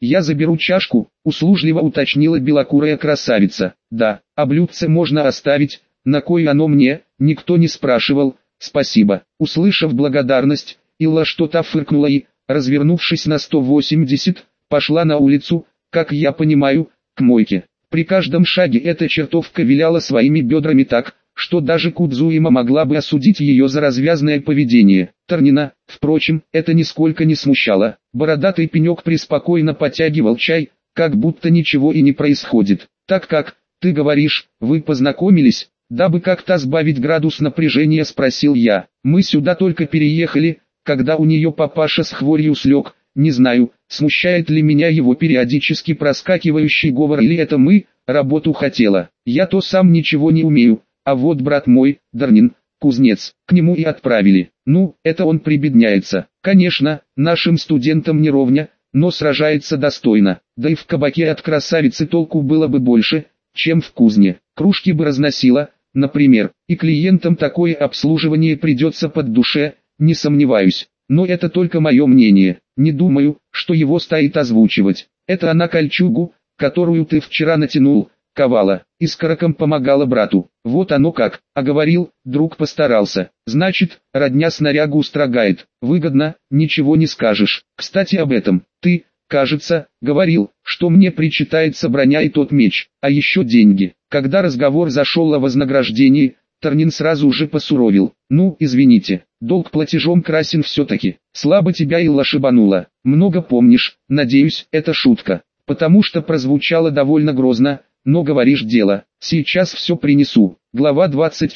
«Я заберу чашку», — услужливо уточнила белокурая красавица. «Да, а блюдце можно оставить, на кой оно мне, никто не спрашивал, спасибо». Услышав благодарность, Илла что-то фыркнула и, развернувшись на 180, пошла на улицу, как я понимаю, к мойке. При каждом шаге эта чертовка виляла своими бедрами так, что даже Кудзуима могла бы осудить ее за развязное поведение. Торнина, впрочем, это нисколько не смущало. Бородатый пенек преспокойно потягивал чай, как будто ничего и не происходит. «Так как, ты говоришь, вы познакомились?» Дабы как-то сбавить градус напряжения, спросил я. «Мы сюда только переехали, когда у нее папаша с хворью слег. Не знаю, смущает ли меня его периодически проскакивающий говор или это мы, работу хотела. Я-то сам ничего не умею, а вот брат мой, Дарнин, кузнец, к нему и отправили. Ну, это он прибедняется. Конечно, нашим студентам не ровня, но сражается достойно. Да и в кабаке от красавицы толку было бы больше, чем в кузне. Кружки бы разносила, например, и клиентам такое обслуживание придется под душе, не сомневаюсь. Но это только мое мнение. Не думаю, что его стоит озвучивать. Это она кольчугу, которую ты вчера натянул, ковала, и с караком помогала брату. Вот оно как, а говорил, друг постарался. Значит, родня снарягу строгает. Выгодно, ничего не скажешь. Кстати об этом, ты, кажется, говорил, что мне причитается броня и тот меч, а еще деньги. Когда разговор зашел о вознаграждении, Торнин сразу же посуровил. «Ну, извините, долг платежом красен все-таки. Слабо тебя Илла шибанула. Много помнишь, надеюсь, это шутка. Потому что прозвучало довольно грозно, но говоришь дело. Сейчас все принесу». Глава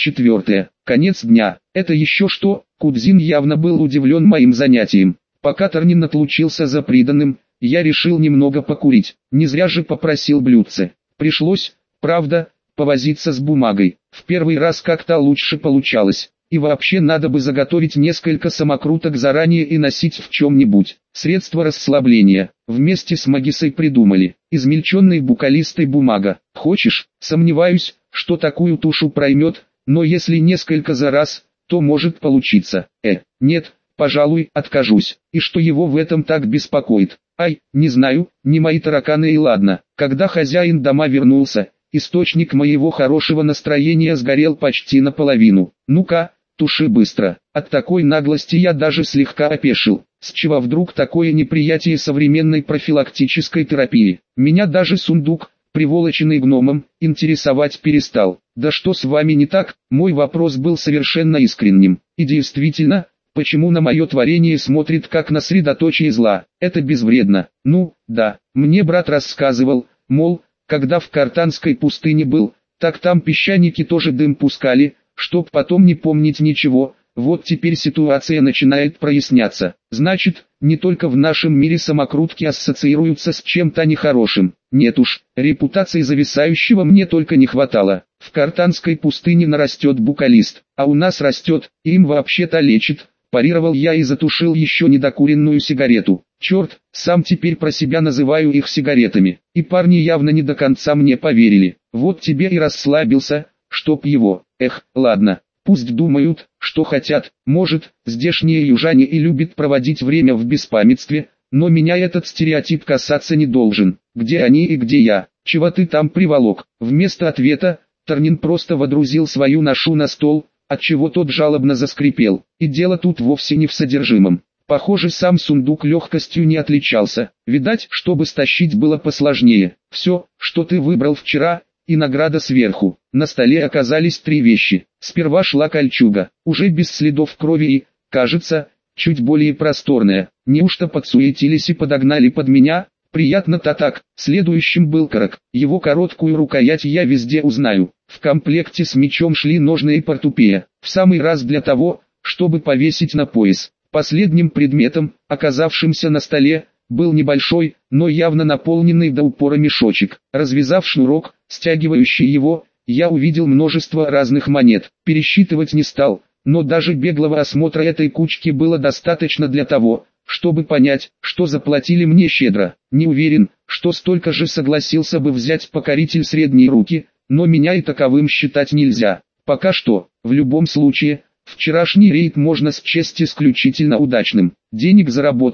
24. Конец дня. Это еще что? Кудзин явно был удивлен моим занятием. Пока Торнин отлучился за приданым, я решил немного покурить. Не зря же попросил блюдце. Пришлось, правда, повозиться с бумагой. В первый раз как-то лучше получалось. И вообще надо бы заготовить несколько самокруток заранее и носить в чем-нибудь. Средство расслабления. Вместе с Магисой придумали. Измельченной букалистой бумага. Хочешь? Сомневаюсь, что такую тушу проймет, но если несколько за раз, то может получиться. Нет, пожалуй, откажусь. И что его в этом так беспокоит? Ай, не знаю, не мои тараканы и ладно. Когда хозяин дома вернулся, источник моего хорошего настроения сгорел почти наполовину. «Ну-ка, туши быстро». От такой наглости я даже слегка опешил. С чего вдруг такое неприятие современной профилактической терапии? Меня даже сундук, приволоченный гномом, интересовать перестал. «Да что с вами не так?» Мой вопрос был совершенно искренним. И действительно, почему на мое творение смотрит как на средоточие зла? Это безвредно. Ну, да, мне брат рассказывал, мол, когда в Картанской пустыне был, так там песчаники тоже дым пускали, чтоб потом не помнить ничего. Вот теперь ситуация начинает проясняться. Значит, не только в нашем мире самокрутки ассоциируются с чем-то нехорошим. Нет уж, репутации зависающего мне только не хватало. В Картанской пустыне нарастет букалист, а у нас растет, и им вообще-то лечит. Парировал я и затушил еще недокуренную сигарету. Черт, сам теперь про себя называю их сигаретами. И парни явно не до конца мне поверили. Вот тебе и расслабился, чтоб его. Ладно, пусть думают, что хотят. Может, здешние южане и любят проводить время в беспамятстве, но меня этот стереотип касаться не должен. Где они и где я? Чего ты там приволок? Вместо ответа, Торнин просто водрузил свою ношу на стол, отчего тот жалобно заскрипел. И дело тут вовсе не в содержимом. Похоже, сам сундук легкостью не отличался. Видать, чтобы стащить было посложнее. Все, что ты выбрал вчера, и награда сверху. На столе оказались 3 вещи. Сперва шла кольчуга, уже без следов крови и, кажется, чуть более просторная. Неужто подсуетились и подогнали под меня? Приятно-то так. Следующим был карак. Его короткую рукоять я везде узнаю. В комплекте с мечом шли ножны и портупея. В самый раз для того, чтобы повесить на пояс. Последним предметом, оказавшимся на столе, был небольшой, но явно наполненный до упора мешочек. Развязав шнурок, стягивающий его, я увидел множество разных монет. Пересчитывать не стал, но даже беглого осмотра этой кучки было достаточно для того, чтобы понять, что заплатили мне щедро. Не уверен, что столько же согласился бы взять покоритель средней руки, но меня и таковым считать нельзя. Пока что, в любом случае, вчерашний рейд можно счесть исключительно удачным. Денег заработал,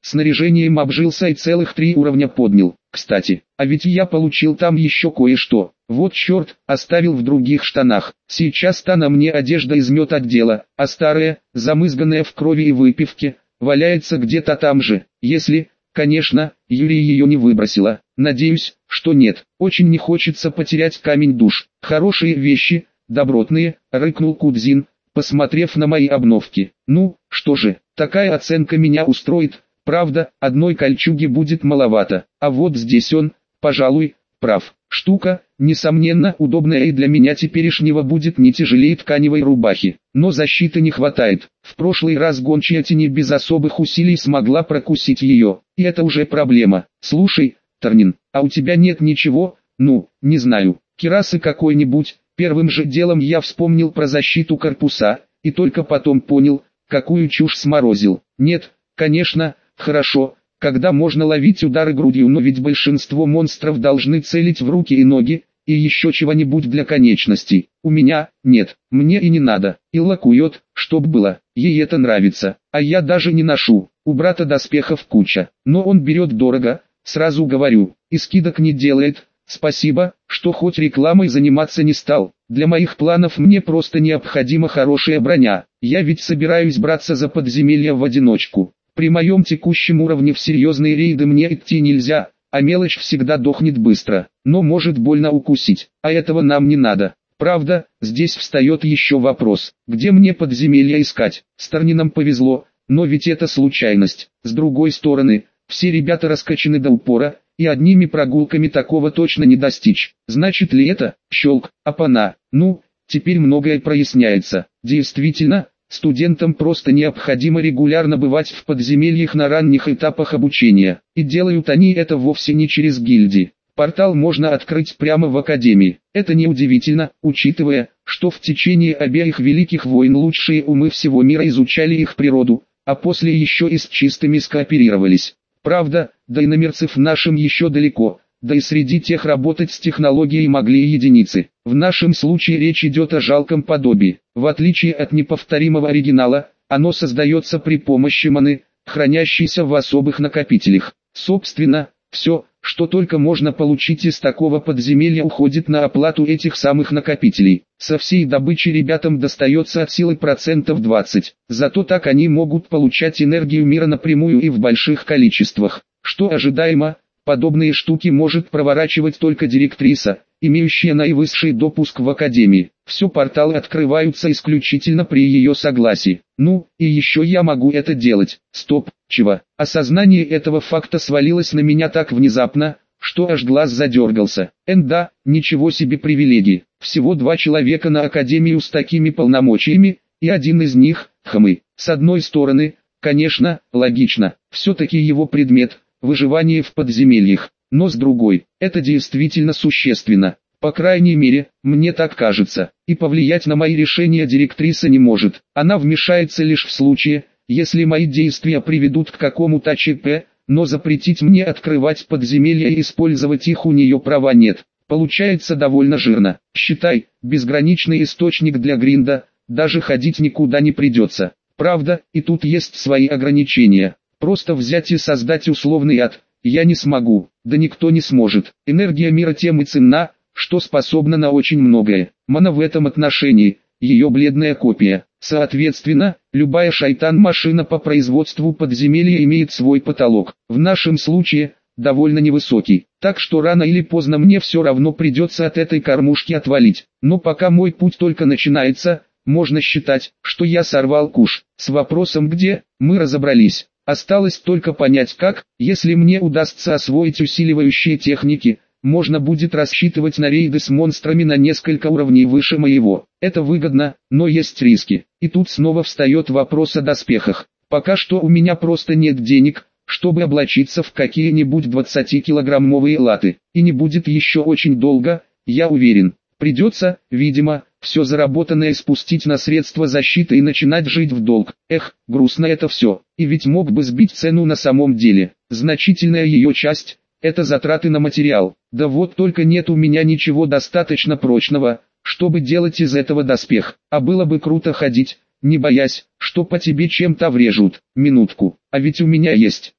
снаряжением обжился и целых 3 уровня поднял. Кстати, а ведь я получил там еще кое-что. Вот черт, оставил в других штанах. Сейчас-то на мне одежда из медотдела, а старая, замызганная в крови и выпивке, валяется где-то там же. Если, конечно, Юрий ее не выбросила. Надеюсь, что нет. Очень не хочется потерять камень душ. Хорошие вещи, добротные, рыкнул Кудзин, посмотрев на мои обновки. Ну, что же, такая оценка меня устроит. Правда, одной кольчуги будет маловато, а вот здесь он, пожалуй, прав. Штука, несомненно, удобная и для меня теперешнего будет не тяжелее тканевой рубахи, но защиты не хватает. В прошлый раз гончая тени без особых усилий смогла прокусить ее, и это уже проблема. Слушай, Тарнин, а у тебя нет ничего, ну, не знаю, кирасы какой-нибудь? Первым же делом я вспомнил про защиту корпуса, и только потом понял, какую чушь сморозил. Нет, конечно, хорошо, когда можно ловить удары грудью, но ведь большинство монстров должны целить в руки и ноги, и еще чего-нибудь для конечностей. У меня, нет, мне и не надо. Илла кует, чтоб было, ей это нравится, а я даже не ношу. У брата доспехов куча, но он берет дорого, сразу говорю, и скидок не делает. Спасибо, что хоть рекламой заниматься не стал. Для моих планов мне просто необходима хорошая броня. Я ведь собираюсь браться за подземелья в одиночку. При моем текущем уровне в серьезные рейды мне идти нельзя, а мелочь всегда дохнет быстро, но может больно укусить, а этого нам не надо. Правда, здесь встает еще вопрос, где мне подземелья искать. С Тарнином повезло, но ведь это случайность. С другой стороны, все ребята раскачаны до упора, и одними прогулками такого точно не достичь. Значит ли это, щелк, опана? Ну, теперь многое проясняется. Действительно, студентам просто необходимо регулярно бывать в подземельях на ранних этапах обучения, и делают они это вовсе не через гильдии. Портал можно открыть прямо в академии. Это неудивительно, учитывая, что в течение обеих великих войн лучшие умы всего мира изучали их природу, а после еще и с чистыми скооперировались. Правда, до иномерцев нашим еще далеко, да и среди тех работать с технологией могли и единицы. В нашем случае речь идет о жалком подобии. В отличие от неповторимого оригинала, оно создается при помощи маны, хранящейся в особых накопителях. Собственно, все, что только можно получить из такого подземелья, уходит на оплату этих самых накопителей. Со всей добычи ребятам достается от силы процентов 20. Зато так они могут получать энергию мира напрямую и в больших количествах. Что ожидаемо, подобные штуки может проворачивать только директриса, имеющая наивысший допуск в академии. Все порталы открываются исключительно при ее согласии. Ну, и еще я могу это делать. Стоп, чего? Осознание этого факта свалилось на меня так внезапно, что аж глаз задергался. Да, ничего себе привилегии. Всего 2 человека на академию с такими полномочиями, и один из них – хмы. С одной стороны, конечно, логично, все-таки его предмет – выживание в подземельях, но с другой, это действительно существенно. По крайней мере, мне так кажется, и повлиять на мои решения директриса не может. Она вмешается лишь в случае, если мои действия приведут к какому-то ЧП, но запретить мне открывать подземелья и использовать их у нее права нет. Получается довольно жирно. Считай, безграничный источник для гринда, даже ходить никуда не придется. Правда, и тут есть свои ограничения. Просто взять и создать условный ад я не смогу, да никто не сможет. Энергия мира тем и ценна, что способна на очень многое. Мана в этом отношении – ее бледная копия. Соответственно, любая шайтан-машина по производству подземелья имеет свой потолок. В нашем случае – довольно невысокий. Так что рано или поздно мне все равно придется от этой кормушки отвалить. Но пока мой путь только начинается, можно считать, что я сорвал куш. С вопросом «где» мы разобрались. Осталось только понять как. Если мне удастся освоить усиливающие техники, можно будет рассчитывать на рейды с монстрами на несколько уровней выше моего. Это выгодно, но есть риски. И тут снова встает вопрос о доспехах. Пока что у меня просто нет денег, чтобы облачиться в какие-нибудь 20-килограммовые латы. И не будет еще очень долго, я уверен. Придется, видимо, все заработанное спустить на средства защиты и начинать жить в долг. Эх, грустно это все. И ведь мог бы сбить цену на самом деле. Значительная ее часть – это затраты на материал. Да вот только нет у меня ничего достаточно прочного, чтобы делать из этого доспех. А было бы круто ходить, не боясь, что по тебе чем-то врежут. Минутку, а ведь у меня есть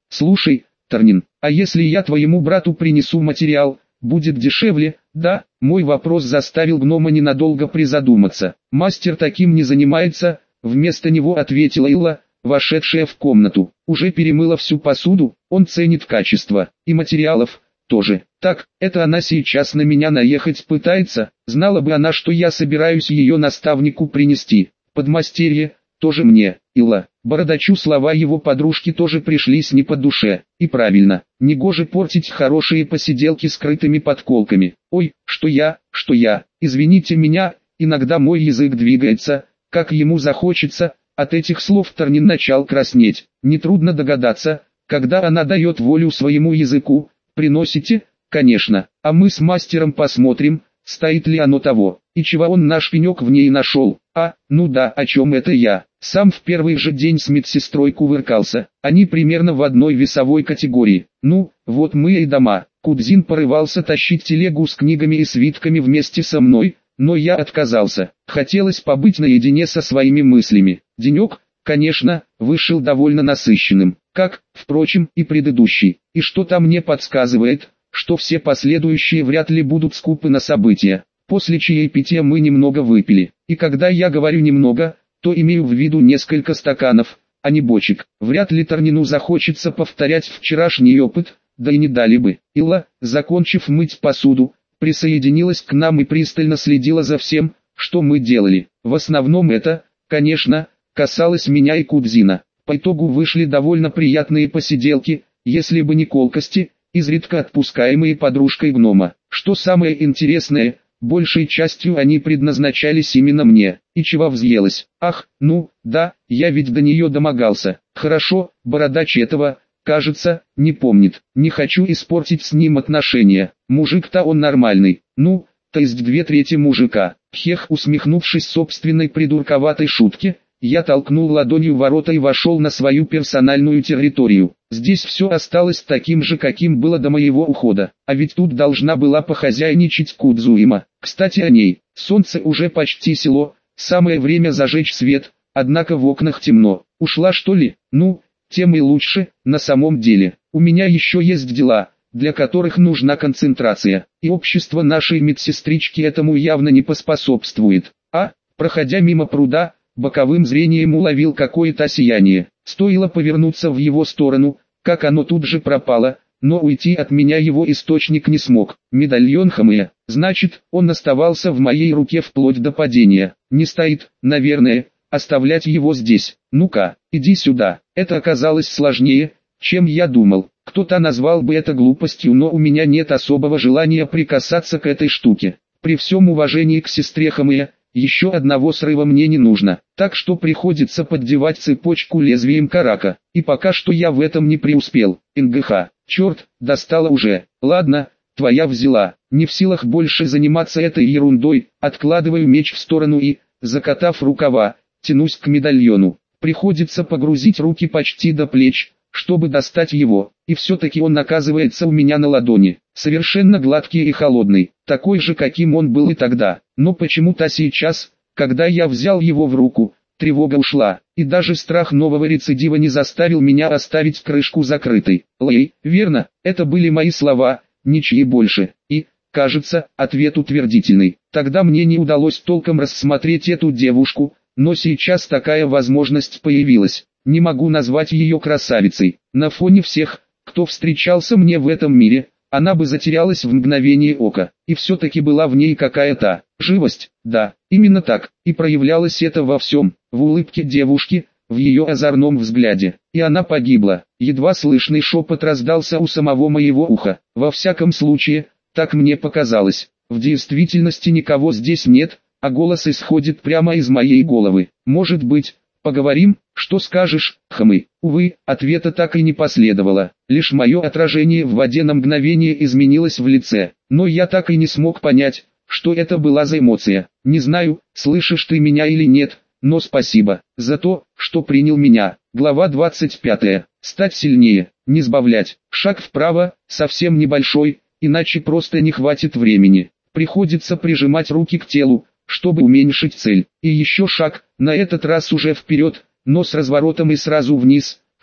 Слушай, Торнин, а если я твоему брату принесу материал, будет дешевле? Да, мой вопрос заставил гнома ненадолго призадуматься. Мастер таким не занимается, вместо него ответила Илла, вошедшая в комнату. Уже перемыла всю посуду, он ценит качество, и материалов тоже. Так, это она сейчас на меня наехать пытается, знала бы она, что я собираюсь ее наставнику принести. Подмастерье, тоже мне, Илла. Бородачу слова его подружки тоже пришлись не по душе. И правильно, негоже портить хорошие посиделки скрытыми подколками. Ой, что я, извините меня, иногда мой язык двигается, как ему захочется. От этих слов Торнин начал краснеть. Нетрудно догадаться, когда она дает волю своему языку. Приносите, конечно, а мы с мастером посмотрим, стоит ли оно того, и чего он наш пенек в ней нашел. Ну да, о чем это я? Сам в первый же день с медсестрой кувыркался, они примерно в одной весовой категории. Ну, вот мы и дома. Кудзин порывался тащить телегу с книгами и свитками вместе со мной, но я отказался. Хотелось побыть наедине со своими мыслями. Денек, конечно, вышел довольно насыщенным, как, впрочем, и предыдущий. И что-то мне подсказывает, что все последующие вряд ли будут скупы на события. После чаепития мы немного выпили, и когда я говорю немного, то имею в виду несколько стаканов, а не бочек. Вряд ли Торнину захочется повторять вчерашний опыт, да и не дали бы. Илла, закончив мыть посуду, присоединилась к нам и пристально следила за всем, что мы делали. В основном это, конечно, касалось меня и Кудзина. По итогу вышли довольно приятные посиделки, если бы не колкости, изредка отпускаемые подружкой гнома. Что самое интересное, большей частью они предназначались именно мне. И чего взъелась? Ах, ну, да, я ведь до нее домогался. Хорошо, бородач этого, кажется, не помнит. Не хочу испортить с ним отношения. Мужик-то он нормальный. Ну, то есть 2/3 мужика. Хех, усмехнувшись собственной придурковатой шутке, я толкнул ладонью ворота и вошел на свою персональную территорию. Здесь все осталось таким же, каким было до моего ухода. А ведь тут должна была похозяйничать Кудзуима. Кстати о ней. Солнце уже почти село, самое время зажечь свет, однако в окнах темно. Ушла что ли? Ну, тем и лучше, на самом деле. У меня еще есть дела, для которых нужна концентрация. И общество нашей медсестрички этому явно не поспособствует. Проходя мимо пруда, боковым зрением уловил какое-то сияние. Стоило повернуться в его сторону, как оно тут же пропало, но уйти от меня его источник не смог. Медальон Хамея, значит, он оставался в моей руке вплоть до падения. Не стоит, наверное, оставлять его здесь. Ну-ка, иди сюда. Это оказалось сложнее, чем я думал. Кто-то назвал бы это глупостью, но у меня нет особого желания прикасаться к этой штуке. При всем уважении к сестре Хамея, еще одного срыва мне не нужно, так что приходится поддевать цепочку лезвием карака, и пока что я в этом не преуспел. НГХ, черт, достала уже. Ладно, твоя взяла. Не в силах больше заниматься этой ерундой, откладываю меч в сторону и, закатав рукава, тянусь к медальону. Приходится погрузить руки почти до плеч, чтобы достать его, и все-таки он оказывается у меня на ладони, совершенно гладкий и холодный, такой же, каким он был и тогда. Но почему-то сейчас, когда я взял его в руку, тревога ушла, и даже страх нового рецидива не заставил меня оставить крышку закрытой. Лэй, верно, это были мои слова, ничьи больше, и, кажется, ответ утвердительный. Тогда мне не удалось толком рассмотреть эту девушку, но сейчас такая возможность появилась. Не могу назвать ее красавицей. На фоне всех, кто встречался мне в этом мире, она бы затерялась в мгновение ока. И все-таки была в ней какая-то живость. Да, именно так. И проявлялось это во всем. В улыбке девушки, в ее озорном взгляде. И она погибла. Едва слышный шепот раздался у самого моего уха. Во всяком случае, так мне показалось. В действительности никого здесь нет, а голос исходит прямо из моей головы. Может быть, поговорим? Что скажешь, Хамы? Увы, ответа так и не последовало. Лишь мое отражение в воде на мгновение изменилось в лице. Но я так и не смог понять, что это была за эмоция. Не знаю, слышишь ты меня или нет, но спасибо за то, что принял меня. Глава 25. Стать сильнее, не сбавлять. Шаг вправо, совсем небольшой, иначе просто не хватит времени. Приходится прижимать руки к телу, чтобы уменьшить цель. И еще шаг, на этот раз уже вперед, но с разворотом и сразу вниз,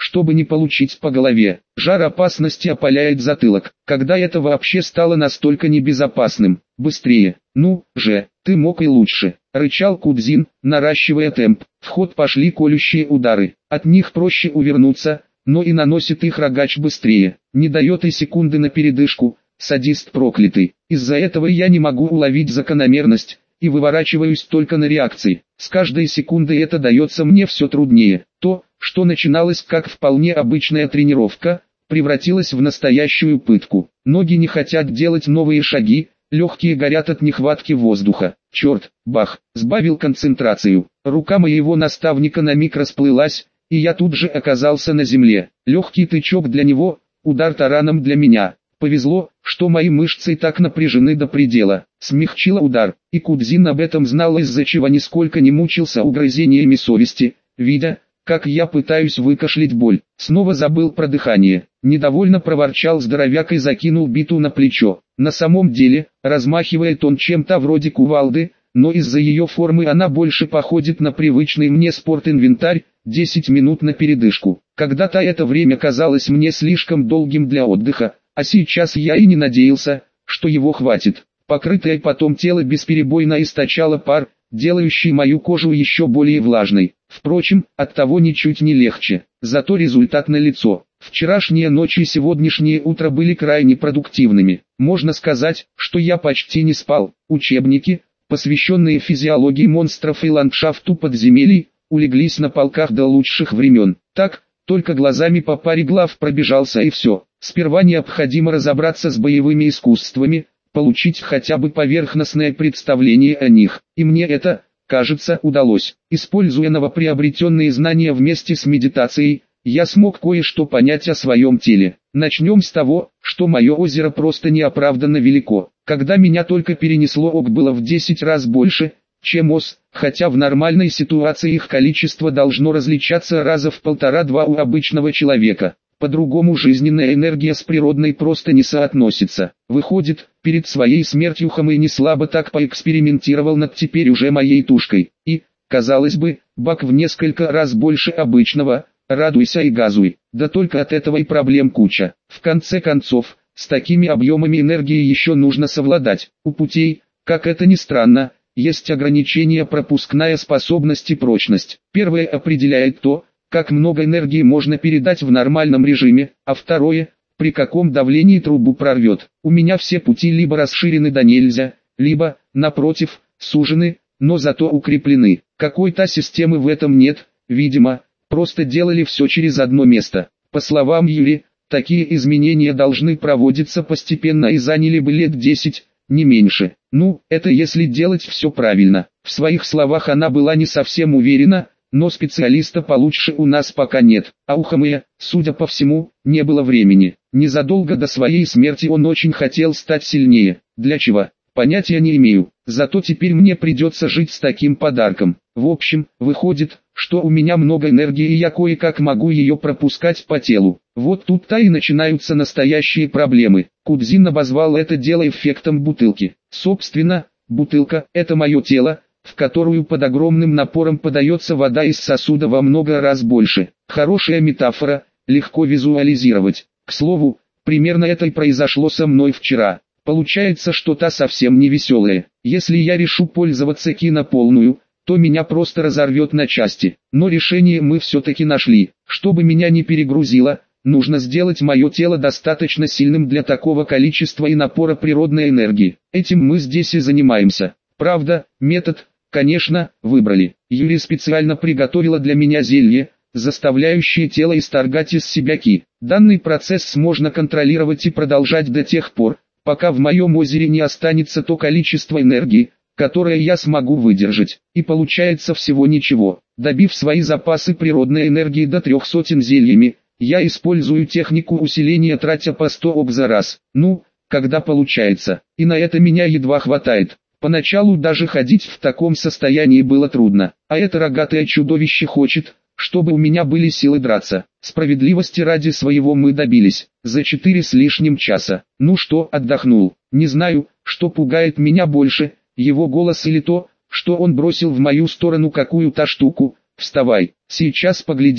чтобы не получить по голове. Жар опасности опаляет затылок. Когда это вообще стало настолько небезопасным? Быстрее. Ну же, ты мог и лучше. Рычал Кудзин, наращивая темп. В ход пошли колющие удары. От них проще увернуться, но и наносит их рогач быстрее. Не дает и секунды на передышку. Садист проклятый. Из-за этого я не могу уловить закономерность и выворачиваюсь только на реакции. С каждой секундой это дается мне все труднее. То, что начиналось как вполне обычная тренировка, превратилось в настоящую пытку. Ноги не хотят делать новые шаги, легкие горят от нехватки воздуха. Черт, бах, сбавил концентрацию. Рука моего наставника на миг расплылась, и я тут же оказался на земле. Легкий тычок для него, удар тараном для меня. Повезло, что мои мышцы так напряжены до предела. Смягчила удар, и Кудзин об этом знал, из-за чего нисколько не мучился угрызениями совести, видя, как я пытаюсь выкашлять боль. Снова забыл про дыхание. Недовольно проворчал здоровяк и закинул биту на плечо. На самом деле, размахивает он чем-то вроде кувалды, но из-за ее формы она больше походит на привычный мне спортинвентарь. 10 минут на передышку. Когда-то это время казалось мне слишком долгим для отдыха, а сейчас я и не надеялся, что его хватит. Покрытое потом тело бесперебойно источало пар, делающий мою кожу еще более влажной. Впрочем, оттого ничуть не легче. Зато результат налицо. Вчерашняя ночь и сегодняшнее утро были крайне продуктивными. Можно сказать, что я почти не спал. Учебники, посвященные физиологии монстров и ландшафту подземелий, улеглись на полках до лучших времен. Так, только глазами по паре глав пробежался и все. Сперва необходимо разобраться с боевыми искусствами, получить хотя бы поверхностное представление о них. И мне это, кажется, удалось. Используя новоприобретенные знания вместе с медитацией, я смог кое-что понять о своем теле. Начнем с того, что мое озеро просто неоправданно велико. Когда меня только перенесло, было в 10 раз больше, чем ос, хотя в нормальной ситуации их количество должно различаться раза в 1,5-2 у обычного человека. По-другому жизненная энергия с природной просто не соотносится. Выходит, перед своей смертью Хамэй не слабо так поэкспериментировал над теперь уже моей тушкой. И, казалось бы, бак в несколько раз больше обычного, радуйся и газуй. Да только от этого и проблем куча. В конце концов, с такими объемами энергии еще нужно совладать. У путей, как это ни странно, есть ограничения пропускная способность и прочность. Первое определяет то, как много энергии можно передать в нормальном режиме, а второе, при каком давлении трубу прорвет. У меня все пути либо расширены до нельзя, либо, напротив, сужены, но зато укреплены. Какой-то системы в этом нет, видимо, просто делали все через одно место. По словам Юри, такие изменения должны проводиться постепенно и заняли бы лет 10, не меньше. Ну, это если делать все правильно. В своих словах она была не совсем уверена, но специалиста получше у нас пока нет. А у Хамэя, судя по всему, не было времени. Незадолго до своей смерти он очень хотел стать сильнее. Для чего? Понятия не имею. Зато теперь мне придется жить с таким подарком. В общем, выходит, что у меня много энергии и я кое-как могу ее пропускать по телу. Вот тут-то и начинаются настоящие проблемы. Кудзин обозвал это дело эффектом бутылки. Собственно, бутылка – это мое тело, в которую под огромным напором подается вода из сосуда во много раз больше. Хорошая метафора, легко визуализировать. К слову, примерно это и произошло со мной вчера. Получается что-то совсем не веселое. Если я решу пользоваться ки на полную, то меня просто разорвет на части. Но решение мы все-таки нашли. Чтобы меня не перегрузило, нужно сделать мое тело достаточно сильным для такого количества и напора природной энергии. Этим мы здесь и занимаемся. Правда, метод, конечно, выбрали. Юли специально приготовила для меня зелье, заставляющее тело исторгать из себя ки. Данный процесс можно контролировать и продолжать до тех пор, пока в моем озере не останется то количество энергии, которое я смогу выдержать. И получается всего ничего. Добив свои запасы природной энергии до 300 зельями, я использую технику усиления, тратя по 100 об за раз. Ну, когда получается. И на это меня едва хватает. Поначалу даже ходить в таком состоянии было трудно. А это рогатое чудовище хочет, чтобы у меня были силы драться. Справедливости ради своего мы добились. За 4 с лишним часа. Ну что, отдохнул. Не знаю, что пугает меня больше, его голос или то, что он бросил в мою сторону какую-то штуку. Вставай, сейчас поглядим,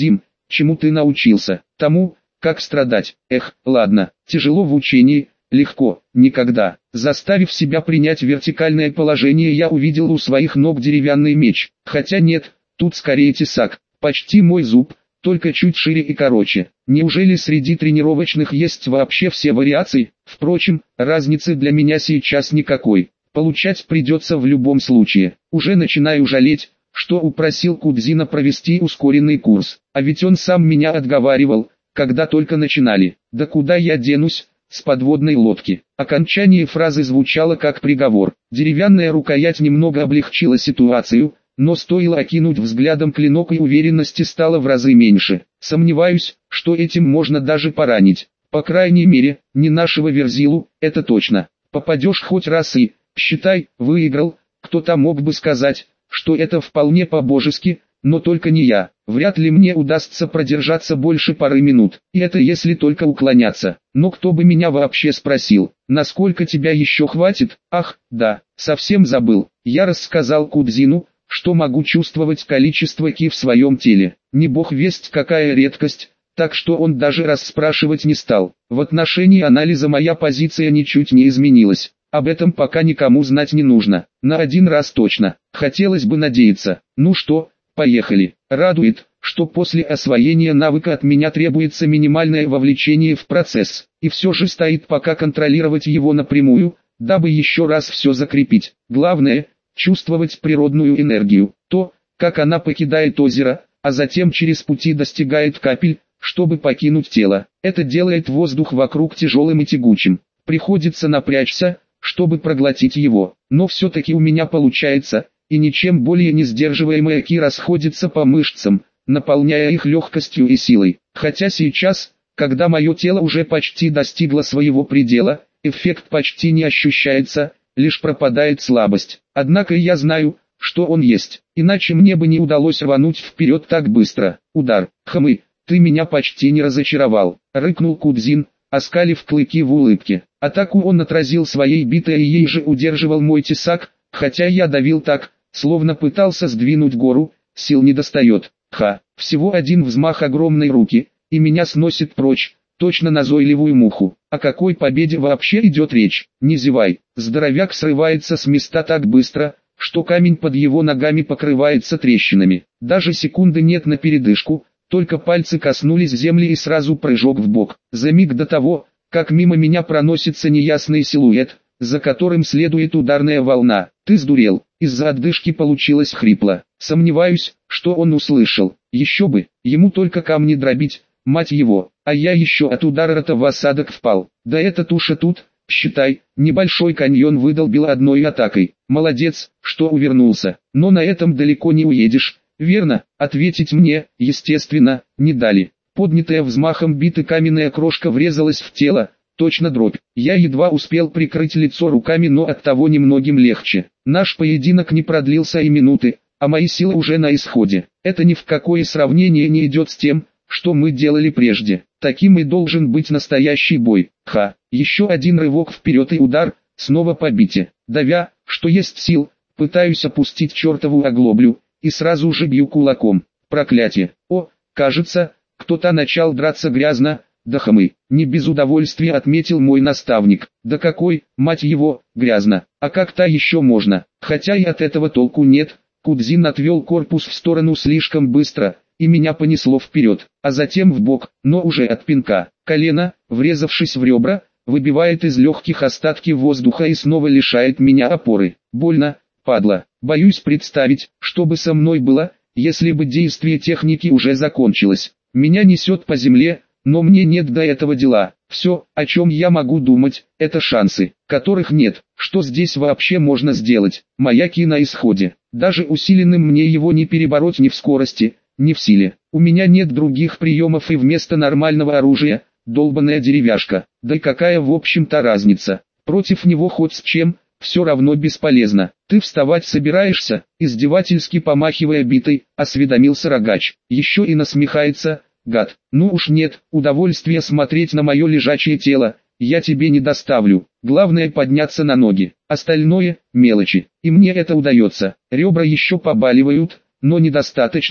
Чему ты научился? Тому, как страдать. Эх, ладно, тяжело в учении, легко, никогда. Заставив себя принять вертикальное положение, я увидел у своих ног деревянный меч. Хотя нет, тут скорее тесак, почти мой зуб, только чуть шире и короче. Неужели среди тренировочных есть вообще все вариации? Впрочем, разницы для меня сейчас никакой. Получать придется в любом случае. Уже начинаю жалеть, что упросил Кудзина провести ускоренный курс. А ведь он сам меня отговаривал, когда только начинали. Да куда я денусь с подводной лодки? Окончание фразы звучало как приговор. Деревянная рукоять немного облегчила ситуацию, но стоило окинуть взглядом клинок, и уверенности стало в разы меньше. Сомневаюсь, что этим можно даже поранить. По крайней мере, не нашего Верзилу, это точно. Попадешь хоть раз и, считай, выиграл. Кто-то мог бы сказать, что это вполне по-божески, но только не я. Вряд ли мне удастся продержаться больше пары минут, и это если только уклоняться. Но кто бы меня вообще спросил, насколько тебя еще хватит? Ах, да, совсем забыл. Я рассказал Кудзину, что могу чувствовать количество ки в своем теле. Не бог весть какая редкость, так что он даже расспрашивать не стал. В отношении анализа моя позиция ничуть не изменилась. Об этом пока никому знать не нужно. На один раз точно. Хотелось бы надеяться. Ну что, поехали. Радует, что после освоения навыка от меня требуется минимальное вовлечение в процесс. И все же стоит пока контролировать его напрямую, дабы еще раз все закрепить. Главное – чувствовать природную энергию. То, как она покидает озеро, а затем через пути достигает капель, чтобы покинуть тело. Это делает воздух вокруг тяжелым и тягучим. Приходится напрячься, чтобы проглотить его. Но все-таки у меня получается, и ничем более не сдерживаемая ки расходится по мышцам, наполняя их легкостью и силой. Хотя сейчас, когда мое тело уже почти достигло своего предела, эффект почти не ощущается, лишь пропадает слабость. Однако я знаю, что он есть, иначе мне бы не удалось рвануть вперед так быстро. Удар. Хмы, ты меня почти не разочаровал, рыкнул Кудзин, оскалив клыки в улыбке. Атаку он отразил своей битой, и ей же удерживал мой тесак, хотя я давил так, словно пытался сдвинуть гору, сил не достает. Всего один взмах огромной руки, и меня сносит прочь, точно назойливую муху. О какой победе вообще идет речь? Не зевай. Здоровяк срывается с места так быстро, что камень под его ногами покрывается трещинами. Даже секунды нет на передышку, только пальцы коснулись земли и сразу прыжок в бок. За миг до того, как мимо меня проносится неясный силуэт, за которым следует ударная волна. Ты сдурел? Из-за отдышки получилось хрипло. Сомневаюсь, что он услышал. Еще бы, ему только камни дробить, мать его, а я еще от удара-то в осадок впал. Да эта туша тут, считай, небольшой каньон выдолбила одной атакой. Молодец, что увернулся, но на этом далеко не уедешь. Верно, ответить мне, естественно, не дали. Поднятая взмахом биты каменная крошка врезалась в тело, точно дробь. Я едва успел прикрыть лицо руками, но оттого немногим легче. Наш поединок не продлился и минуты, а мои силы уже на исходе. Это ни в какое сравнение не идет с тем, что мы делали прежде. Таким и должен быть настоящий бой. Еще один рывок вперед и удар, снова по бите. Давя, что есть сил, пытаюсь опустить чертову оглоблю, и сразу же бью кулаком. Проклятие. О, кажется, кто-то начал драться грязно. Да хмы, не без удовольствия отметил мой наставник. Да какой, мать его, грязно. А как-то еще можно, хотя и от этого толку нет. Кудзин отвел корпус в сторону слишком быстро, и меня понесло вперед, а затем в бок, но уже от пинка. Колено, врезавшись в ребра, выбивает из легких остатки воздуха и снова лишает меня опоры. Больно, падла. Боюсь представить, что бы со мной было, если бы действие техники уже закончилось. Меня несет по земле, но мне нет до этого дела. Все, о чем я могу думать, это шансы, которых нет. Что здесь вообще можно сделать? Моя ки на исходе. Даже усиленным мне его не перебороть ни в скорости, ни в силе. У меня нет других приемов, и вместо нормального оружия, долбаная деревяшка. Да и какая в общем-то разница? Против него хоть с чем, все равно бесполезно. Ты вставать собираешься? Издевательски помахивая битой, осведомился рогач. Еще и насмехается. Гад, ну уж нет, удовольствия смотреть на мое лежачее тело, я тебе не доставлю. Главное подняться на ноги, остальное – мелочи. И мне это удается. Ребра еще побаливают, но недостаточно,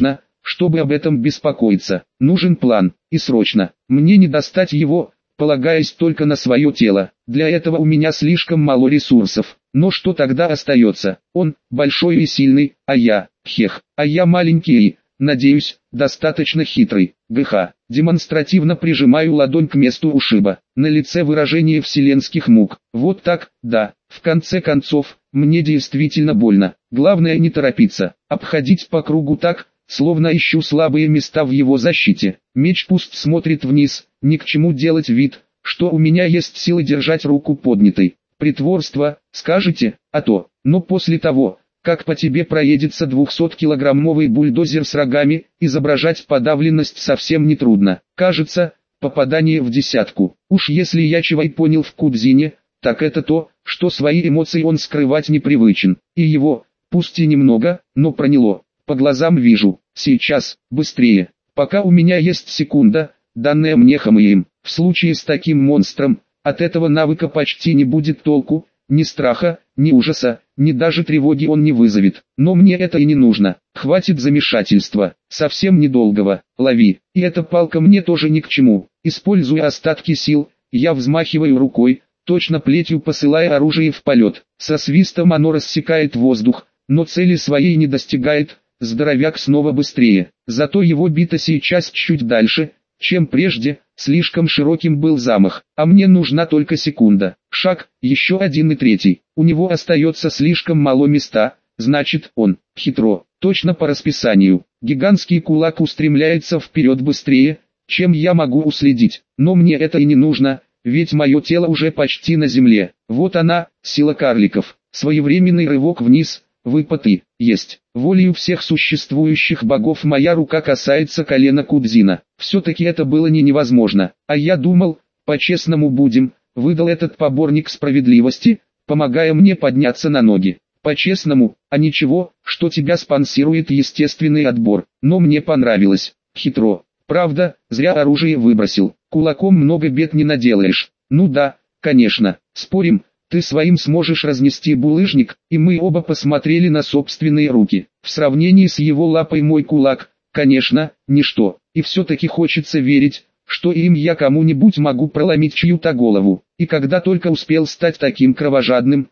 чтобы об этом беспокоиться. Нужен план, и срочно. Мне не достать его, полагаясь только на свое тело. Для этого у меня слишком мало ресурсов. Но что тогда остается? Он, большой и сильный, а я, а я маленький и, надеюсь, достаточно хитрый. Демонстративно прижимаю ладонь к месту ушиба. На лице выражение вселенских мук. Вот так, да. В конце концов, мне действительно больно. Главное не торопиться. Обходить по кругу так, словно ищу слабые места в его защите. Меч пусть смотрит вниз, ни к чему делать вид, что у меня есть силы держать руку поднятой. Притворство, скажете, а то. Но после того, как по тебе проедется 200-килограммовый бульдозер с рогами, изображать подавленность совсем нетрудно. Кажется, попадание в десятку. Уж если я чего и понял в Кудзине, так это то, что свои эмоции он скрывать не привычен. И его, пусть и немного, но проняло. По глазам вижу, сейчас, быстрее. Пока у меня есть секунда, данная мне Хамием. В случае с таким монстром, от этого навыка почти не будет толку, ни страха, ни ужаса, ни даже тревоги он не вызовет. Но мне это и не нужно. Хватит замешательства, совсем недолгого. Лови. И эта палка мне тоже ни к чему. Используя остатки сил, я взмахиваю рукой, точно плетью посылая оружие в полет. Со свистом оно рассекает воздух, но цели своей не достигает. Здоровяк снова быстрее. Зато его бита сейчас чуть дальше, чем прежде. Слишком широким был замах, а мне нужна только секунда. Шаг, еще один и третий. У него остается слишком мало места, значит он, хитро, точно по расписанию. Гигантский кулак устремляется вперед быстрее, чем я могу уследить. Но мне это и не нужно, ведь мое тело уже почти на земле. Вот она, сила карликов. Своевременный рывок вниз, выпад и, есть. Волею всех существующих богов моя рука касается колена Кудзина. Все-таки это было невозможно. А я думал, по-честному будем, выдал этот поборник справедливости, помогая мне подняться на ноги. По-честному, а ничего, что тебя спонсирует естественный отбор. Но мне понравилось. Хитро. Правда, зря оружие выбросил. Кулаком много бед не наделаешь. Ну да, конечно, спорим. Ты своим сможешь разнести булыжник, и мы оба посмотрели на собственные руки. В сравнении с его лапой мой кулак, конечно, ничто. И все-таки хочется верить, что им я кому-нибудь могу проломить чью-то голову. И когда только успел стать таким кровожадным,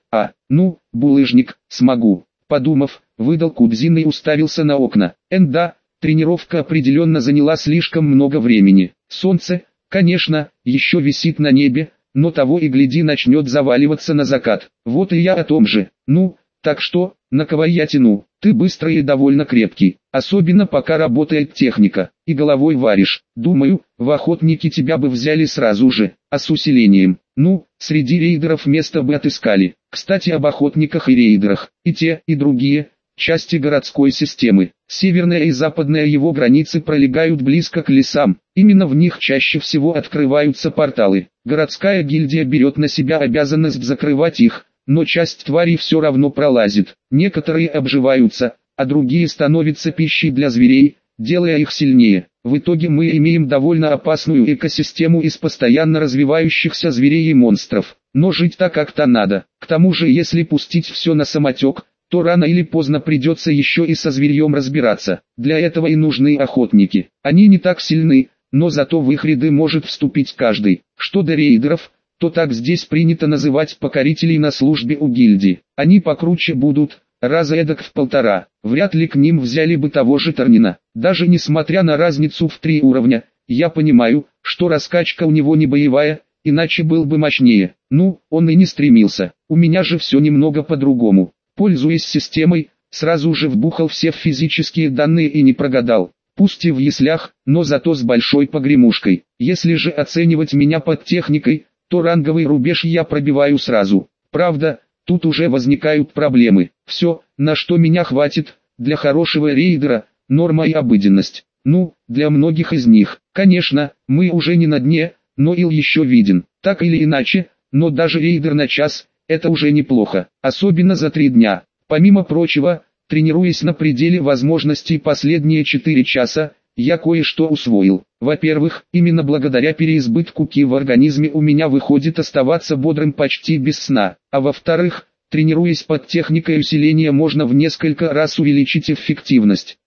булыжник, смогу. Подумав, выдал Кудзин и уставился на окна. Да, тренировка определенно заняла слишком много времени. Солнце, конечно, еще висит на небе, но того и гляди начнет заваливаться на закат. Вот и я о том же. Ну, так что, на кого я тяну? Ты быстрый и довольно крепкий, особенно пока работает техника, и головой варишь. Думаю, в охотники тебя бы взяли сразу же, а с усилением. Ну, среди рейдеров место бы отыскали. Кстати, об охотниках и рейдерах. И те, и другие части городской системы. Северная и западная его границы пролегают близко к лесам. Именно в них чаще всего открываются порталы. Городская гильдия берет на себя обязанность закрывать их, но часть тварей все равно пролазит. Некоторые обживаются, а другие становятся пищей для зверей, делая их сильнее. В итоге мы имеем довольно опасную экосистему из постоянно развивающихся зверей и монстров. Но жить так как-то надо. К тому же, если пустить все на самотек, то рано или поздно придется еще и со зверьем разбираться. Для этого и нужны охотники. Они не так сильны, но зато в их ряды может вступить каждый. Что до рейдеров, то так здесь принято называть покорителей на службе у гильдии. Они покруче будут, раза эдак в полтора. Вряд ли к ним взяли бы того же Торнина. Даже несмотря на разницу в 3 уровня, я понимаю, что раскачка у него не боевая, иначе был бы мощнее. Ну, он и не стремился. У меня же все немного по-другому. Пользуясь системой, сразу же вбухал все физические данные и не прогадал. Пусть и в яслях, но зато с большой погремушкой. Если же оценивать меня под техникой, то ранговый рубеж я пробиваю сразу. Правда, тут уже возникают проблемы. Все, на что меня хватит, для хорошего рейдера, норма и обыденность. Ну, для многих из них. Конечно, мы уже не на дне, но ил еще виден. Так или иначе, но даже рейдер на час – это уже неплохо. Особенно за 3 дня. Помимо прочего, тренируясь на пределе возможностей последние 4 часа, я кое-что усвоил. Во-первых, именно благодаря переизбытку ки в организме у меня выходит оставаться бодрым почти без сна. А во-вторых, тренируясь под техникой усиления, можно в несколько раз увеличить эффективность.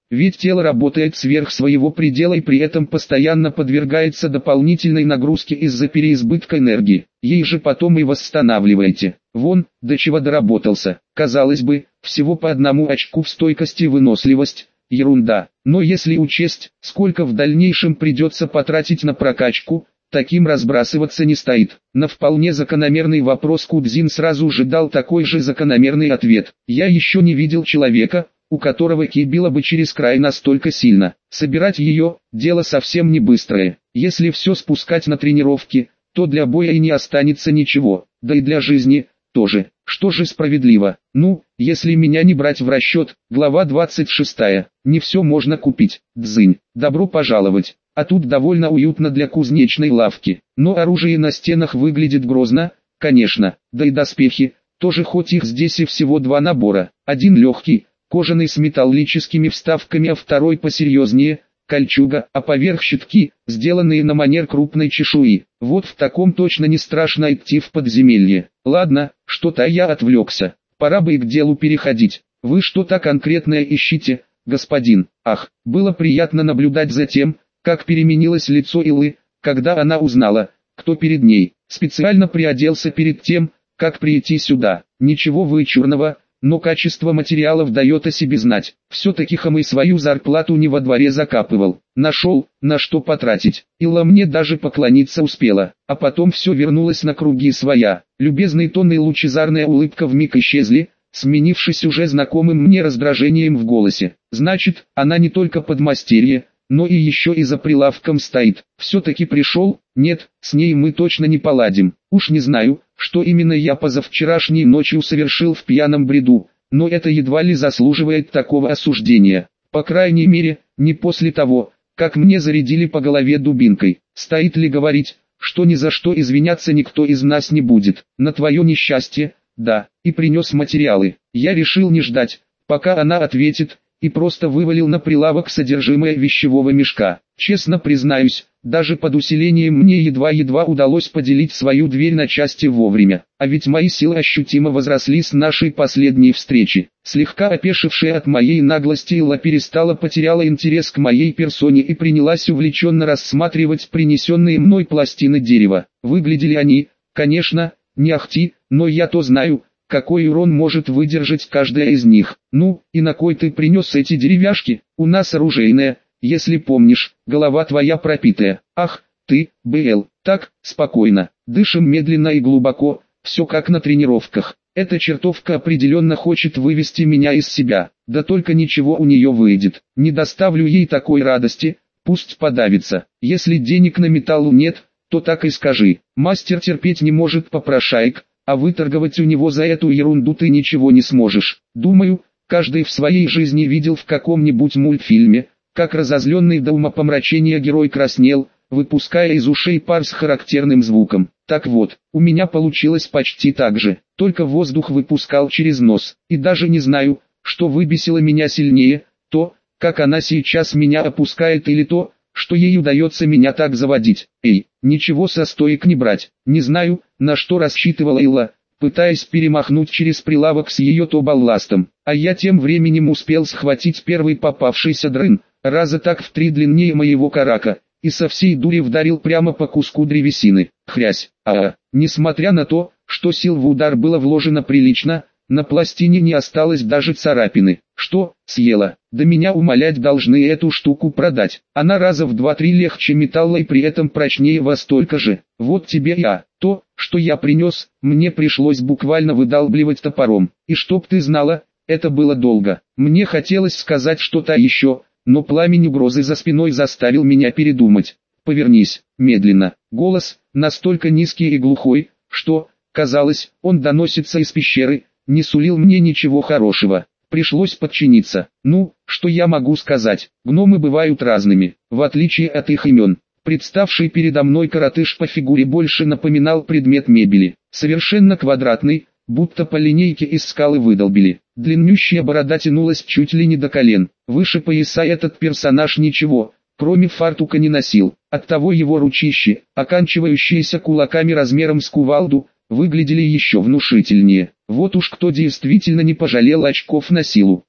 Ведь тело работает сверх своего предела и при этом постоянно подвергается дополнительной нагрузке из-за переизбытка энергии. Ей же потом и восстанавливаете. Вон, до чего доработался. Казалось бы, всего по 1 очку в стойкости и выносливость. Ерунда. Но если учесть, сколько в дальнейшем придется потратить на прокачку, таким разбрасываться не стоит. На вполне закономерный вопрос Кудзин сразу же дал такой же закономерный ответ. Я еще не видел человека, у которого ки било бы через край настолько сильно. Собирать ее – дело совсем не быстрое. Если все спускать на тренировки, то для боя и не останется ничего, да и для жизни тоже. Что же справедливо? Ну, если меня не брать в расчет, глава 26. Не все можно купить. Дзынь. Добро пожаловать. А тут довольно уютно для кузнечной лавки. Но оружие на стенах выглядит грозно, конечно. Да и доспехи, тоже хоть их здесь и всего 2 набора. Один легкий, кожаный с металлическими вставками, а второй посерьезнее, кольчуга, а поверх щитки, сделанные на манер крупной чешуи. Вот в таком точно не страшно идти в подземелье. Ладно, что-то я отвлекся. Пора бы и к делу переходить. Вы что-то конкретное ищите, господин? Ах, было приятно наблюдать за тем, как переменилось лицо Илы, когда она узнала, кто перед ней. Специально приоделся перед тем, как прийти сюда. Ничего вычурного, но качество материалов дает о себе знать. Все-таки Хамэй свою зарплату не во дворе закапывал. Нашел, на что потратить. Илла мне даже поклониться успела, а потом все вернулось на круги своя. Любезный тон и лучезарная улыбка вмиг исчезли, сменившись уже знакомым мне раздражением в голосе. Значит, она не только подмастерье, но и еще и за прилавком стоит. Все-таки пришел? Нет, с ней мы точно не поладим. Уж не знаю, что именно я позавчерашней ночью совершил в пьяном бреду, но это едва ли заслуживает такого осуждения. По крайней мере, не после того, как мне зарядили по голове дубинкой. Стоит ли говорить, что ни за что извиняться никто из нас не будет. На твое несчастье, да, и принес материалы. Я решил не ждать, пока она ответит, и просто вывалил на прилавок содержимое вещевого мешка. Честно признаюсь, даже под усилением мне едва-едва удалось поделить свою дверь на части вовремя. А ведь мои силы ощутимо возросли с нашей последней встречи. Слегка опешившая от моей наглости Илла потеряла интерес к моей персоне и принялась увлеченно рассматривать принесенные мной пластины дерева. Выглядели они, конечно, не ахти, но я-то знаю, какой урон может выдержать каждая из них. Ну, и на кой ты принес эти деревяшки? У нас оружейная, если помнишь, голова твоя пропитая. Ах, ты, БЛ, так, спокойно, дышим медленно и глубоко, все как на тренировках. Эта чертовка определенно хочет вывести меня из себя, да только ничего у нее выйдет. Не доставлю ей такой радости, пусть подавится. Если денег на металлу нет, то так и скажи. Мастер терпеть не может попрошаек, а выторговать у него за эту ерунду ты ничего не сможешь. Думаю, каждый в своей жизни видел в каком-нибудь мультфильме, как разозленный до умопомрачения герой краснел, выпуская из ушей пар с характерным звуком. Так вот, у меня получилось почти так же, только воздух выпускал через нос. И даже не знаю, что выбесило меня сильнее, то, как она сейчас меня опускает, или то, что ей удается меня так заводить. Эй, ничего со стоек не брать. Не знаю, на что рассчитывала Илла, пытаясь перемахнуть через прилавок с ее-то балластом. А я тем временем успел схватить первый попавшийся дрын, раза так в 3 длиннее моего карака, и со всей дури вдарил прямо по куску древесины. Хрясь. Несмотря на то, что сил в удар было вложено прилично, на пластине не осталось даже царапины. Что, съела? Да меня умолять должны эту штуку продать. Она раза в 2-3 легче металла и при этом прочнее во столько же. Вот тебе и то, что я принес, мне пришлось буквально выдалбливать топором. И чтоб ты знала, это было долго. Мне хотелось сказать что-то еще, но пламень угрозы за спиной заставил меня передумать. Повернись, медленно. Голос, настолько низкий и глухой, что, казалось, он доносится из пещеры, не сулил мне ничего хорошего. Пришлось подчиниться. Ну, что я могу сказать? Гномы бывают разными, в отличие от их имен. Представший передо мной коротыш по фигуре больше напоминал предмет мебели. Совершенно квадратный, будто по линейке из скалы выдолбили. Длиннющая борода тянулась чуть ли не до колен. Выше пояса этот персонаж ничего, кроме фартука, не носил. Оттого его ручищи, оканчивающиеся кулаками размером с кувалду, выглядели еще внушительнее. Вот уж кто действительно не пожалел очков на силу.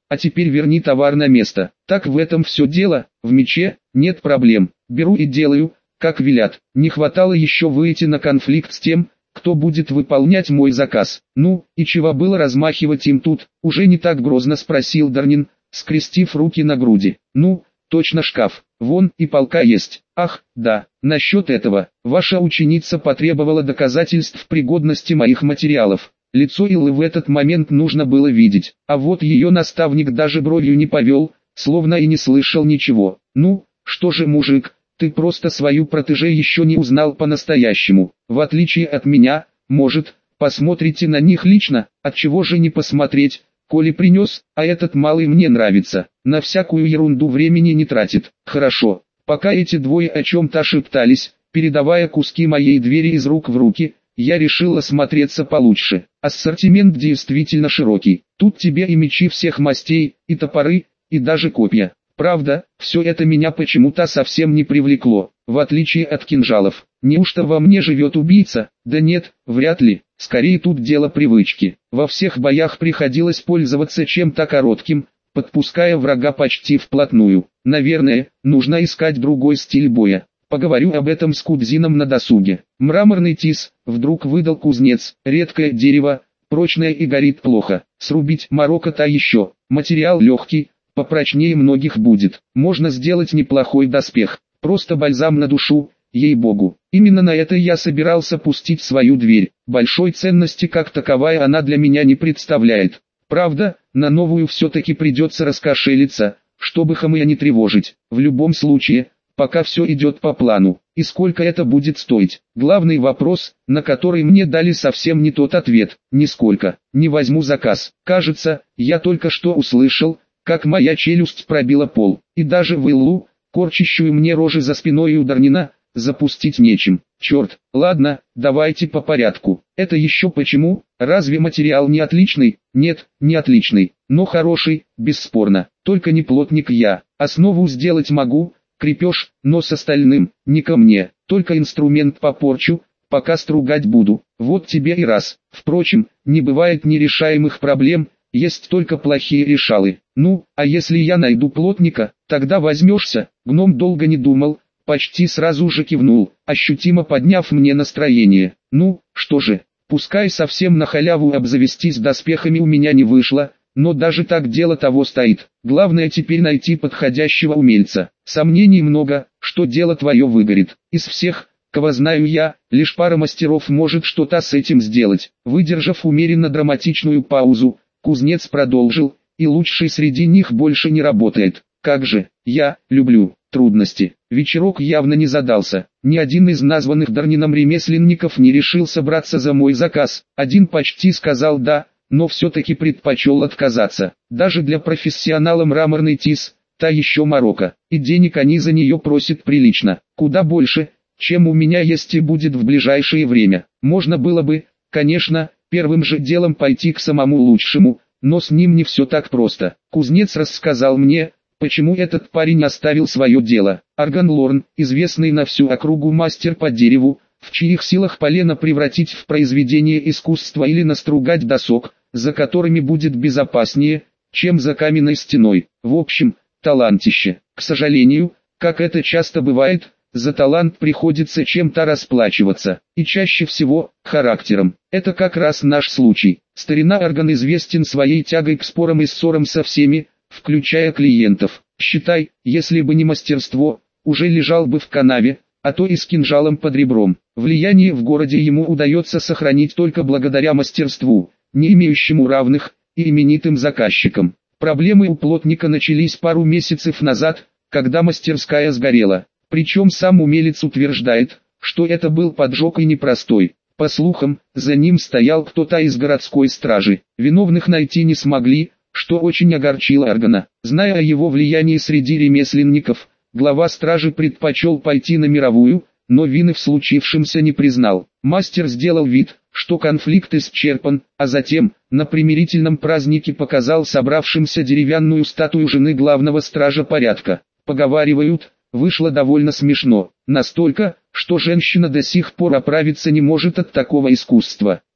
а теперь верни товар на место. Так в этом все дело, в мече, нет проблем. Беру и делаю, как велят. Не хватало еще выйти на конфликт с тем, кто будет выполнять мой заказ. Ну, и чего было размахивать им тут, уже не так грозно спросил Дарнин, скрестив руки на груди. Ну, точно шкаф, вон и полка есть. Ах, да, насчет этого, ваша ученица потребовала доказательств пригодности моих материалов. Лицо Иллы в этот момент нужно было видеть, а вот ее наставник даже бровью не повел, словно и не слышал ничего. Ну, что же, мужик, ты просто свою протеже еще не узнал по-настоящему. В отличие от меня, может, посмотрите на них лично, отчего же не посмотреть, коли принес, а этот малый мне нравится, на всякую ерунду времени не тратит. Хорошо, пока эти двое о чем-то шептались, передавая куски моей двери из рук в руки, я решил осмотреться получше. Ассортимент действительно широкий, тут тебе и мечи всех мастей, и топоры, и даже копья. Правда, все это меня почему-то совсем не привлекло, в отличие от кинжалов. Неужто во мне живет убийца? Да нет, вряд ли, скорее тут дело привычки. Во всех боях приходилось пользоваться чем-то коротким, подпуская врага почти вплотную. Наверное, нужно искать другой стиль боя. Поговорю об этом с Кудзином на досуге. Мраморный тис, вдруг выдал кузнец, редкое дерево, прочное и горит плохо. Срубить морока-то еще, материал легкий, попрочнее многих будет. Можно сделать неплохой доспех, просто бальзам на душу, ей-богу. Именно на это я собирался пустить свою дверь. Большой ценности как таковая она для меня не представляет. Правда, на новую все-таки придется раскошелиться, чтобы хомя не тревожить. В любом случае, пока все идет по плану. И сколько это будет стоить? Главный вопрос, на который мне дали совсем не тот ответ. Нисколько. Не возьму заказ. Кажется, я только что услышал, как моя челюсть пробила пол, и даже в Иллу, корчащую мне рожи за спиной у Дарнина, запустить нечем. Черт, ладно, давайте по порядку. Это еще почему? Разве материал не отличный? Нет, не отличный, но хороший, бесспорно. Только не плотник я. Основу сделать могу, крепеж, но с остальным, не ко мне. Только инструмент попорчу, пока стругать буду. Вот тебе и раз. Впрочем, не бывает нерешаемых проблем, есть только плохие решалы. Ну, а если я найду плотника, тогда возьмешься. Гном долго не думал, почти сразу же кивнул, ощутимо подняв мне настроение. Ну, что же, пускай совсем на халяву обзавестись доспехами у меня не вышло, но даже так дело того стоит. Главное теперь найти подходящего умельца. Сомнений много, что дело твое выгорит. Из всех, кого знаю я, лишь пара мастеров может что-то с этим сделать. Выдержав умеренно драматичную паузу, кузнец продолжил, и лучший среди них больше не работает. Как же, я люблю трудности. Вечерок явно не задался. Ни один из названных Дарнином ремесленников не решился браться за мой заказ. Один почти сказал «да», но все-таки предпочел отказаться. Даже для профессионала мраморный тис, та еще морока. И денег они за нее просят прилично. Куда больше, чем у меня есть и будет в ближайшее время. Можно было бы, конечно, первым же делом пойти к самому лучшему, но с ним не все так просто. Кузнец рассказал мне, почему этот парень оставил свое дело. Арган Лорн, известный на всю округу мастер по дереву, в чьих силах полено превратить в произведение искусства или настругать досок, за которыми будет безопаснее, чем за каменной стеной. В общем, талантище. К сожалению, как это часто бывает, за талант приходится чем-то расплачиваться, и чаще всего, характером. Это как раз наш случай. Старина Арган известен своей тягой к спорам и ссорам со всеми, включая клиентов. Считай, если бы не мастерство, уже лежал бы в канаве, а то и с кинжалом под ребром. Влияние в городе ему удается сохранить только благодаря мастерству, не имеющему равных, и именитым заказчикам. Проблемы у плотника начались пару месяцев назад, когда мастерская сгорела. Причем сам умелец утверждает, что это был поджог и непростой. По слухам, за ним стоял кто-то из городской стражи. Виновных найти не смогли, что очень огорчило Аргана. Зная о его влиянии среди ремесленников, глава стражи предпочел пойти на мировую, но вины в случившемся не признал. Мастер сделал вид, что конфликт исчерпан, а затем, на примирительном празднике показал собравшимся деревянную статую жены главного стража порядка. Поговаривают, вышло довольно смешно, настолько, что женщина до сих пор оправиться не может от такого искусства.